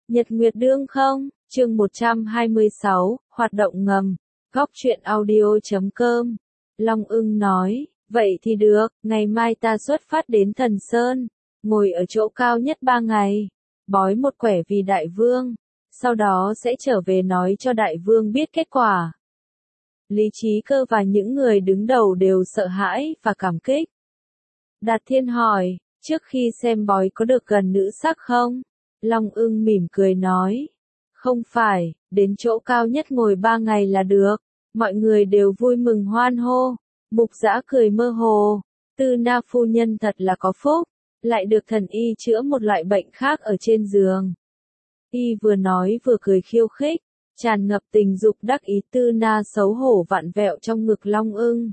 Nhật Nguyệt Đương không? Chương 126, hoạt động ngầm. Góc truyện audio.com. Long Ưng nói, vậy thì được, ngày mai ta xuất phát đến Thần Sơn, ngồi ở chỗ cao nhất 3 ngày, bói một quẻ vì đại vương, sau đó sẽ trở về nói cho đại vương biết kết quả. Lý Trí Cơ và những người đứng đầu đều sợ hãi và cảm kích. Đạt Thiên hỏi, trước khi xem bói có được gần nữ sắc không? Long Ưng mỉm cười nói, không phải, đến chỗ cao nhất ngồi 3 ngày là được. Mọi người đều vui mừng hoan hô. Mục Dã cười mơ hồ, Tư Na phu nhân thật là có phúc, lại được thần y chữa một loại bệnh khác ở trên giường. Y vừa nói vừa cười khiêu khích, tràn ngập tình dục đắc ý. Tư Na xấu hổ vặn vẹo trong ngực Long Ưng,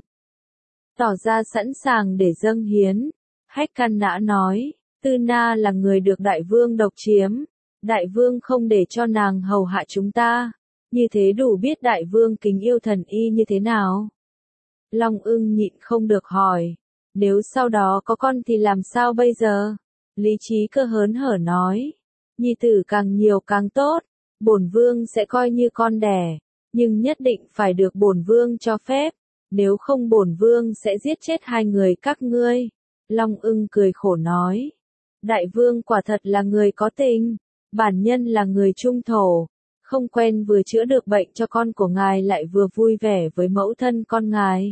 tỏ ra sẵn sàng để dâng hiến. Hách Căn Nã nói, Tư Na là người được đại vương độc chiếm, đại vương không để cho nàng hầu hạ chúng ta, như thế đủ biết đại vương kính yêu thần y như thế nào. Long Ưng nhịn không được hỏi, nếu sau đó có con thì làm sao bây giờ? Lý Trí Cơ hớn hở nói, nhi tử càng nhiều càng tốt, bổn vương sẽ coi như con đẻ, nhưng nhất định phải được bổn vương cho phép, nếu không bổn vương sẽ giết chết hai người các ngươi. Long Ưng cười khổ nói, đại vương quả thật là người có tình, bản nhân là người trung thổ, không quen vừa chữa được bệnh cho con của ngài lại vừa vui vẻ với mẫu thân con ngài.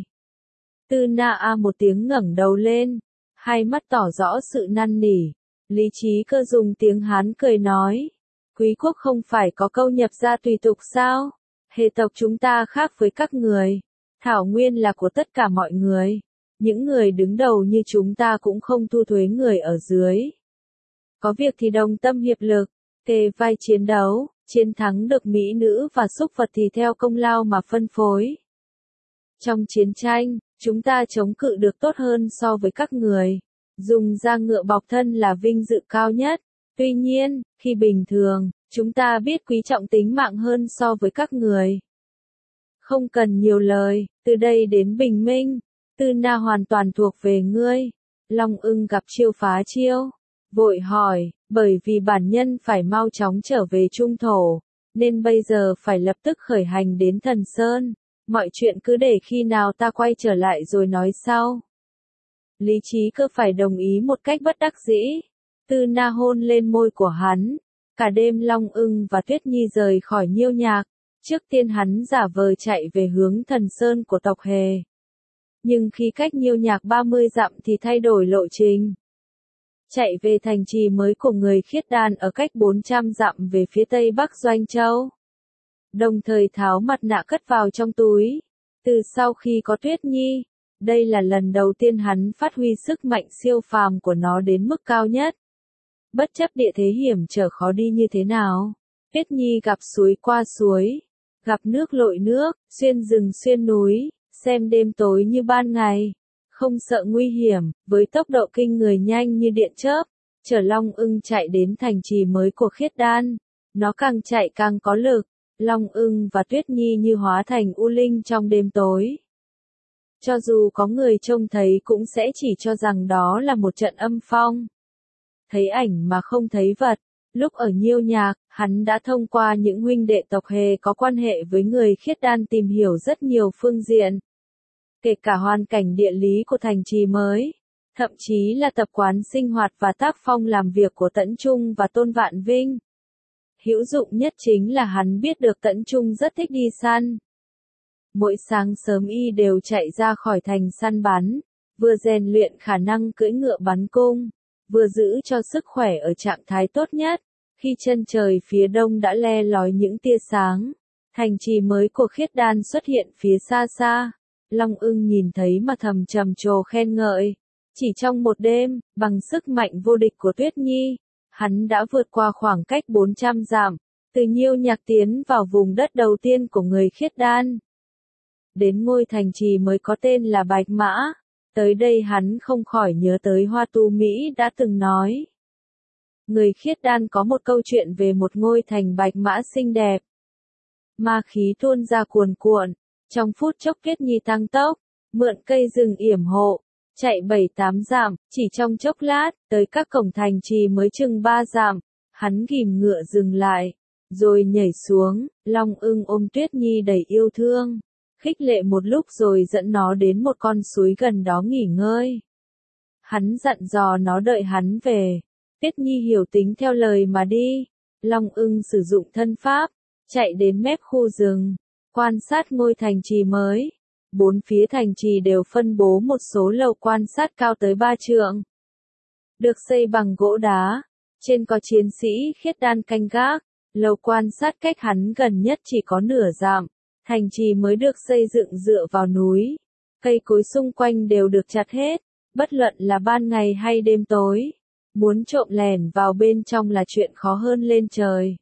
Tư Na a một tiếng ngẩng đầu lên, hai mắt tỏ rõ sự năn nỉ. Lý Trí Cơ dùng tiếng Hán cười nói, quý quốc không phải có câu nhập gia tùy tục sao? Hệ tộc chúng ta khác với các người, thảo nguyên là của tất cả mọi người, những người đứng đầu như chúng ta cũng không thu thuế người ở dưới. Có việc thì đồng tâm hiệp lực, kề vai chiến đấu, chiến thắng được mỹ nữ và súc vật thì theo công lao mà phân phối. Trong chiến tranh, chúng ta chống cự được tốt hơn so với các người. Dùng da ngựa bọc thân là vinh dự cao nhất. Tuy nhiên, khi bình thường, chúng ta biết quý trọng tính mạng hơn so với các người. Không cần nhiều lời, từ đây đến bình minh, Tư Na hoàn toàn thuộc về ngươi. Long Ưng gặp chiêu phá chiêu, vội hỏi, bởi vì bản nhân phải mau chóng trở về trung thổ, nên bây giờ phải lập tức khởi hành đến Thần Sơn. Mọi chuyện cứ để khi nào ta quay trở lại rồi nói sau. Lý Trí Cơ phải đồng ý một cách bất đắc dĩ. Tư Na hôn lên môi của hắn. Cả đêm Long Ưng và Tuyết Nhi rời khỏi Nhiêu Nhạc. Trước tiên hắn giả vờ chạy về hướng Thần Sơn của tộc Hề. Nhưng khi cách Nhiêu Nhạc 30 dặm thì thay đổi lộ trình. Chạy về thành trì mới của người Khiết Đan ở cách 400 dặm về phía tây bắc Doanh Châu. Đồng thời tháo mặt nạ cất vào trong túi. Từ sau khi có Tuyết Nhi, đây là lần đầu tiên hắn phát huy sức mạnh siêu phàm của nó đến mức cao nhất. Bất chấp địa thế hiểm trở khó đi như thế nào, Tuyết Nhi gặp suối qua suối, gặp nước lội nước, xuyên rừng xuyên núi, xem đêm tối như ban ngày, không sợ nguy hiểm, với tốc độ kinh người nhanh như điện chớp, chở Long Ưng chạy đến thành trì mới của Khiết Đan. Nó càng chạy càng có lực. Long Ưng và Tuyết Nhi như hóa thành u linh trong đêm tối. Cho dù có người trông thấy cũng sẽ chỉ cho rằng đó là một trận âm phong. Thấy ảnh mà không thấy vật. Lúc ở Nhiêu Nhạc, hắn đã thông qua những huynh đệ tộc Hề có quan hệ với người Khiết Đan tìm hiểu rất nhiều phương diện. Kể cả hoàn cảnh địa lý của thành trì mới. Thậm chí là tập quán sinh hoạt và tác phong làm việc của Tẫn Trung và Tôn Vạn Vinh. Hữu dụng nhất chính là hắn biết được Tẫn Trung rất thích đi săn. Mỗi sáng sớm y đều chạy ra khỏi thành săn bắn, vừa rèn luyện khả năng cưỡi ngựa bắn cung, vừa giữ cho sức khỏe ở trạng thái tốt nhất. Khi chân trời phía đông đã le lói những tia sáng, thành trì mới của Khiết Đan xuất hiện phía xa xa. Long Ưng nhìn thấy mà thầm trầm trồ khen ngợi. Chỉ trong một đêm, bằng sức mạnh vô địch của Tuyết Nhi, hắn đã vượt qua khoảng cách 400 dặm, từ Nhiêu Nhạc tiến vào vùng đất đầu tiên của người Khiết Đan. Đến ngôi thành trì mới có tên là Bạch Mã. Tới đây hắn không khỏi nhớ tới Hoa Tu Mỹ đã từng nói. Người Khiết Đan có một câu chuyện về một ngôi thành Bạch Mã xinh đẹp. Ma khí tuôn ra cuồn cuộn, trong phút chốc Tuyết Nhi tăng tốc, mượn cây rừng yểm hộ, chạy 7-8 dặm, chỉ trong chốc lát, tới các cổng thành trì mới chừng 3 dặm, Hắn ghìm ngựa dừng lại, rồi nhảy xuống, Long Ưng ôm Tuyết Nhi đầy yêu thương, khích lệ một lúc rồi dẫn nó đến một con suối gần đó nghỉ ngơi. Hắn dặn dò nó đợi hắn về. Tuyết Nhi hiểu tính theo lời mà đi. Long Ưng sử dụng thân pháp, chạy đến mép khu rừng, quan sát ngôi thành trì mới. Bốn phía thành trì đều phân bố một số lầu quan sát cao tới 3 trượng. Được xây bằng gỗ đá, trên có chiến sĩ khiết đan canh gác, lầu quan sát cách hắn gần nhất chỉ có nửa dặm. Thành trì mới được xây dựng dựa vào núi, cây cối xung quanh đều được chặt hết, bất luận là ban ngày hay đêm tối. Muốn trộm lẻn vào bên trong là chuyện khó hơn lên trời.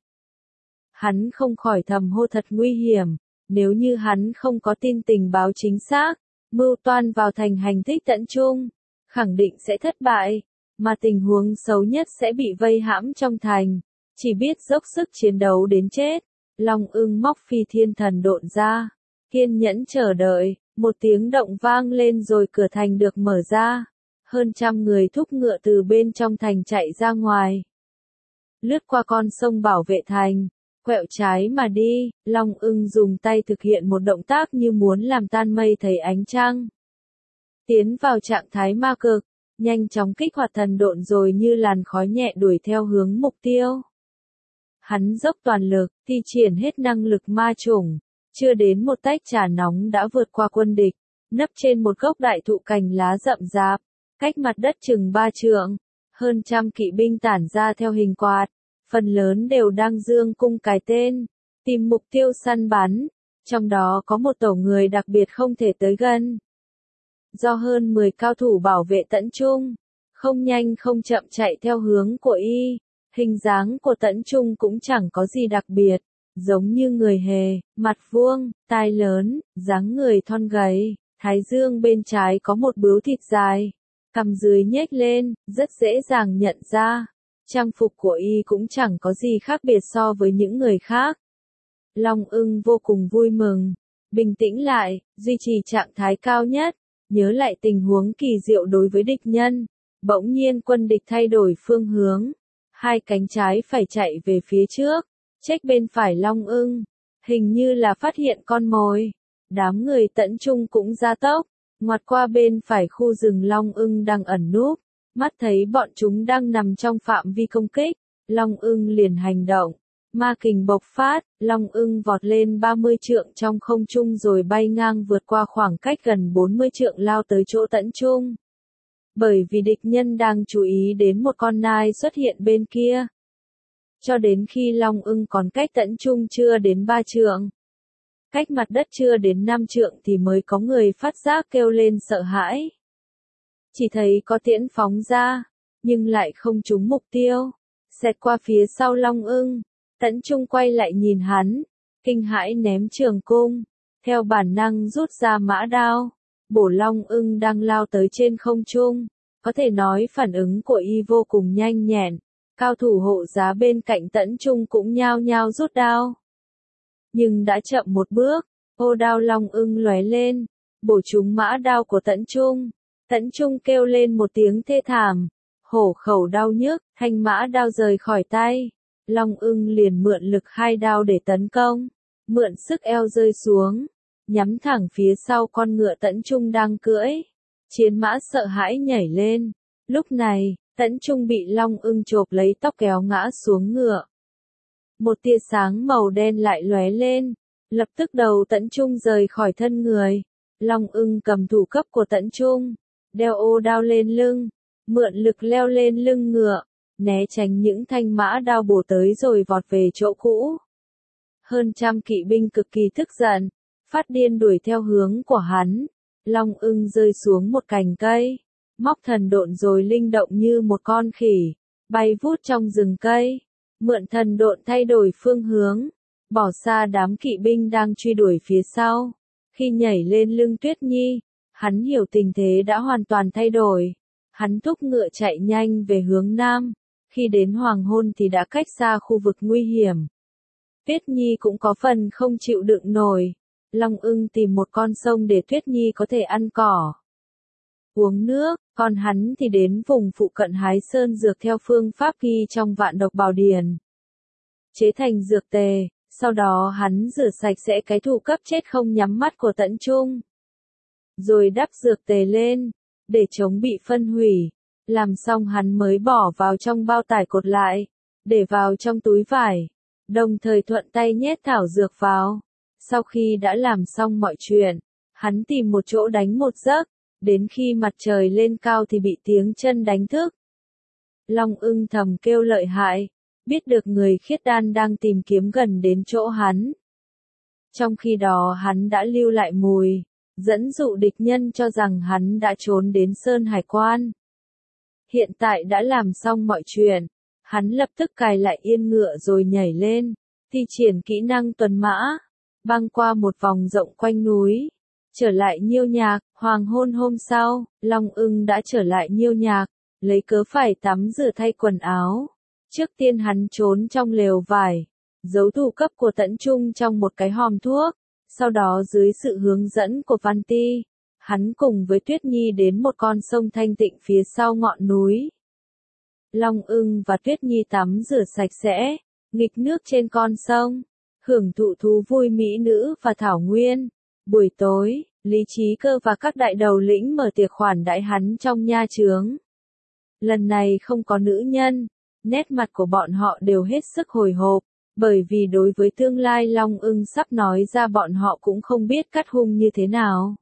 Hắn không khỏi thầm hô thật nguy hiểm, nếu như hắn không có tin tình báo chính xác, mưu toan vào thành hành thích tận trung, khẳng định sẽ thất bại, mà tình huống xấu nhất sẽ bị vây hãm trong thành, chỉ biết dốc sức chiến đấu đến chết. Long Ưng móc phi thiên thần độn ra, kiên nhẫn chờ đợi, một tiếng động vang lên rồi cửa thành được mở ra. Hơn trăm người thúc ngựa từ bên trong thành chạy ra ngoài. Lướt qua con sông bảo vệ thành, quẹo trái mà đi, Long Ưng dùng tay thực hiện một động tác như muốn làm tan mây thấy ánh trăng. Tiến vào trạng thái ma cực, nhanh chóng kích hoạt thần độn rồi như làn khói nhẹ đuổi theo hướng mục tiêu. Hắn dốc toàn lực, thi triển hết năng lực ma chủng, chưa đến một tách trà nóng đã vượt qua quân địch, nấp trên một gốc đại thụ cành lá rậm rạp, cách mặt đất chừng 3 trượng, hơn trăm kỵ binh tản ra theo hình quạt, phần lớn đều đang dương cung cài tên, tìm mục tiêu săn bắn, trong đó có một tổ người đặc biệt không thể tới gần. Do hơn 10 cao thủ bảo vệ Tẫn Trung, không nhanh không chậm chạy theo hướng của y, hình dáng của Tẫn Trung cũng chẳng có gì đặc biệt, giống như người hề, mặt vuông, tai lớn, dáng người thon gầy, thái dương bên trái có một bướu thịt dài, cằm dưới nhếch lên, rất dễ dàng nhận ra. Trang phục của y cũng chẳng có gì khác biệt so với những người khác. Long Ưng vô cùng vui mừng, bình tĩnh lại, duy trì trạng thái cao nhất, nhớ lại tình huống kỳ diệu đối với địch nhân. Bỗng nhiên quân địch thay đổi phương hướng, hai cánh trái phải chạy về phía trước, chếch bên phải Long Ưng, hình như là phát hiện con mồi. Đám người Tẫn Trung cũng ra tốc, ngoặt qua bên phải khu rừng Long Ưng đang ẩn núp, mắt thấy bọn chúng đang nằm trong phạm vi công kích, Long Ưng liền hành động, ma kình bộc phát, Long Ưng vọt lên 30 trượng trong không trung rồi bay ngang vượt qua khoảng cách gần 40 trượng lao tới chỗ Tẫn Trung. Bởi vì địch nhân đang chú ý đến một con nai xuất hiện bên kia. Cho đến khi Long Ưng còn cách Tẫn Trung chưa đến 3 trượng, cách mặt đất chưa đến 5 trượng thì mới có người phát giác kêu lên sợ hãi. Chỉ thấy có tiễn phóng ra, nhưng lại không trúng mục tiêu, xẹt qua phía sau Long Ưng. Tẫn Trung quay lại nhìn hắn, kinh hãi ném trường cung, theo bản năng rút ra mã đao, bổ Long Ưng đang lao tới trên không trung. Có thể nói phản ứng của y vô cùng nhanh nhẹn, cao thủ hộ giá bên cạnh Tẫn Trung cũng nhao nhao rút đao. Nhưng đã chậm một bước, ô đao Long Ưng lóe lên, bổ trúng mã đao của Tẫn Trung. Tẫn Trung kêu lên một tiếng thê thảm, hổ khẩu đau nhức, thanh mã đao rời khỏi tay. Long Ưng liền mượn lực hai đao để tấn công, mượn sức eo rơi xuống, nhắm thẳng phía sau con ngựa Tẫn Trung đang cưỡi. Chiến mã sợ hãi nhảy lên, lúc này, Tẫn Trung bị Long Ưng chộp lấy tóc kéo ngã xuống ngựa. Một tia sáng màu đen lại lóe lên, lập tức đầu Tẫn Trung rời khỏi thân người. Long Ưng cầm thủ cấp của Tẫn Trung, đeo ô đao lên lưng, mượn lực leo lên lưng ngựa, né tránh những thanh mã đao bổ tới rồi vọt về chỗ cũ. Hơn trăm kỵ binh cực kỳ tức giận, phát điên đuổi theo hướng của hắn. Long Ưng rơi xuống một cành cây, móc thần độn rồi linh động như một con khỉ, bay vút trong rừng cây, mượn thần độn thay đổi phương hướng, bỏ xa đám kỵ binh đang truy đuổi phía sau. Khi nhảy lên lưng Tuyết Nhi, hắn hiểu tình thế đã hoàn toàn thay đổi. Hắn thúc ngựa chạy nhanh về hướng nam, khi đến hoàng hôn thì đã cách xa khu vực nguy hiểm. Tuyết Nhi cũng có phần không chịu đựng nổi. Long Ưng tìm một con sông để Tuyết Nhi có thể ăn cỏ. uống nước, còn hắn thì đến vùng phụ cận hái sơn dược theo phương pháp ghi trong Vạn Độc Bảo Điển. Chế thành dược tề, sau đó hắn rửa sạch sẽ cái thủ cấp chết không nhắm mắt của Tẫn Trung. Rồi đắp dược tề lên, để chống bị phân hủy. Làm xong hắn mới bỏ vào trong bao tải cột lại, để vào trong túi vải, đồng thời thuận tay nhét thảo dược vào. Sau khi đã làm xong mọi chuyện, hắn tìm một chỗ đánh một giấc, đến khi mặt trời lên cao thì bị tiếng chân đánh thức. Long Ưng thầm kêu lợi hại, biết được người khiết đan đang tìm kiếm gần đến chỗ hắn. Trong khi đó hắn đã lưu lại mùi, dẫn dụ địch nhân cho rằng hắn đã trốn đến Sơn Hải Quan. Hiện tại đã làm xong mọi chuyện, hắn lập tức cài lại yên ngựa rồi nhảy lên, thi triển kỹ năng tuần mã, băng qua một vòng rộng quanh núi, trở lại Nhiêu Nhạc. Hoàng hôn hôm sau, Long Ưng đã trở lại Nhiêu Nhạc, lấy cớ phải tắm rửa thay quần áo. Trước tiên hắn trốn trong lều vải, giấu thủ cấp của Tẫn Trung trong một cái hòm thuốc, sau đó dưới sự hướng dẫn của Văn Ti, hắn cùng với Tuyết Nhi đến một con sông thanh tịnh phía sau ngọn núi. Long Ưng và Tuyết Nhi tắm rửa sạch sẽ, nghịch nước trên con sông, hưởng thụ thú vui mỹ nữ và thảo nguyên. Buổi tối, Lý Chí Cơ và các đại đầu lĩnh mở tiệc khoản đãi hắn trong nha chướng. Lần này không có nữ nhân, nét mặt của bọn họ đều hết sức hồi hộp, bởi vì đối với tương lai Long Ưng sắp nói ra bọn họ cũng không biết cắt hung như thế nào.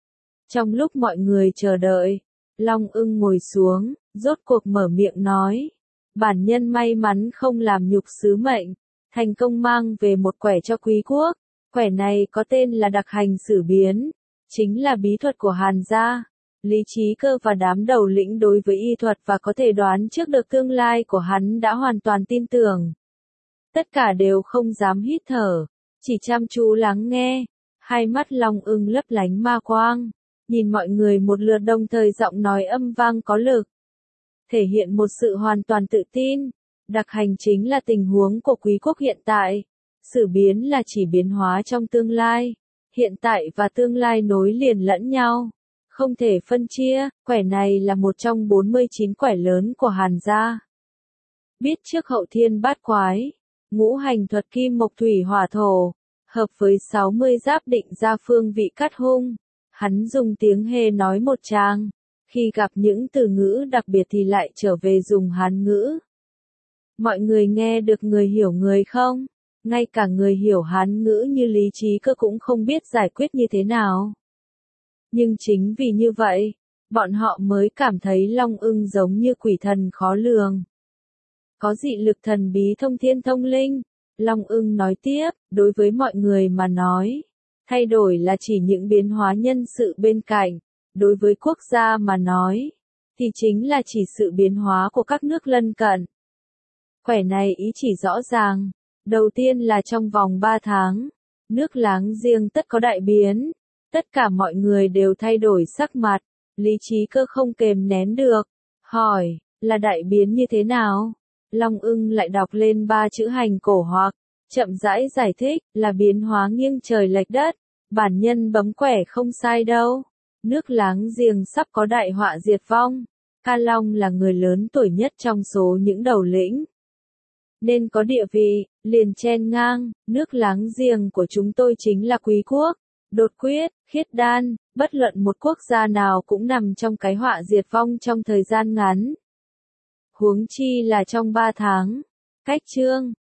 Trong lúc mọi người chờ đợi, Long Ưng ngồi xuống, rốt cuộc mở miệng nói. Bản nhân may mắn không làm nhục sứ mệnh, thành công mang về một quẻ cho quý quốc. Quẻ này có tên là đặc hành sử biến, chính là bí thuật của Hàn gia. Lý Chí Cơ và đám đầu lĩnh đối với y thuật và có thể đoán trước được tương lai của hắn đã hoàn toàn tin tưởng. Tất cả đều không dám hít thở, chỉ chăm chú lắng nghe. Hai mắt Long Ưng lấp lánh ma quang, nhìn mọi người một lượt đồng thời giọng nói âm vang có lực, thể hiện một sự hoàn toàn tự tin. Đặc hành chính là tình huống của quý quốc hiện tại, sử biến là chỉ biến hóa trong tương lai, hiện tại và tương lai nối liền lẫn nhau, không thể phân chia. Quẻ này là một trong 49 quẻ lớn của Hàn gia. Biết trước hậu thiên bát quái, ngũ hành thuật kim mộc thủy hỏa thổ, hợp với 60 giáp định ra phương vị cắt hung. Hắn dùng tiếng Hê nói một tràng, khi gặp những từ ngữ đặc biệt thì lại trở về dùng Hán ngữ. Mọi người nghe được người hiểu người không? Ngay cả người hiểu Hán ngữ như Lý Chí Cơ cũng không biết giải quyết như thế nào. Nhưng chính vì như vậy, bọn họ mới cảm thấy Long Ưng giống như quỷ thần khó lường. Có dị lực thần bí thông thiên thông linh. Long Ưng nói tiếp, đối với mọi người mà nói, thay đổi là chỉ những biến hóa nhân sự bên cạnh. Đối với quốc gia mà nói, thì chính là chỉ sự biến hóa của các nước lân cận. Quẻ này ý chỉ rõ ràng. Đầu tiên là trong vòng 3 tháng, nước láng giềng tất có đại biến. Tất cả mọi người đều thay đổi sắc mặt. Lý Chí Cơ không kềm nén được, hỏi, là đại biến như thế nào? Long Ưng lại đọc lên 3 chữ hành cổ hoặc, chậm rãi giải thích, là biến hóa nghiêng trời lệch đất. Bản nhân bấm quẻ không sai đâu. Nước láng giềng sắp có đại họa diệt vong. Ca Long là người lớn tuổi nhất trong số những đầu lĩnh, nên có địa vị, liền chen ngang. Nước láng giềng của chúng tôi chính là Quý quốc, Đột Quyết, Khiết Đan, bất luận một quốc gia nào cũng nằm trong cái họa diệt vong trong thời gian ngắn. Huống chi là trong 3 tháng. Cách chương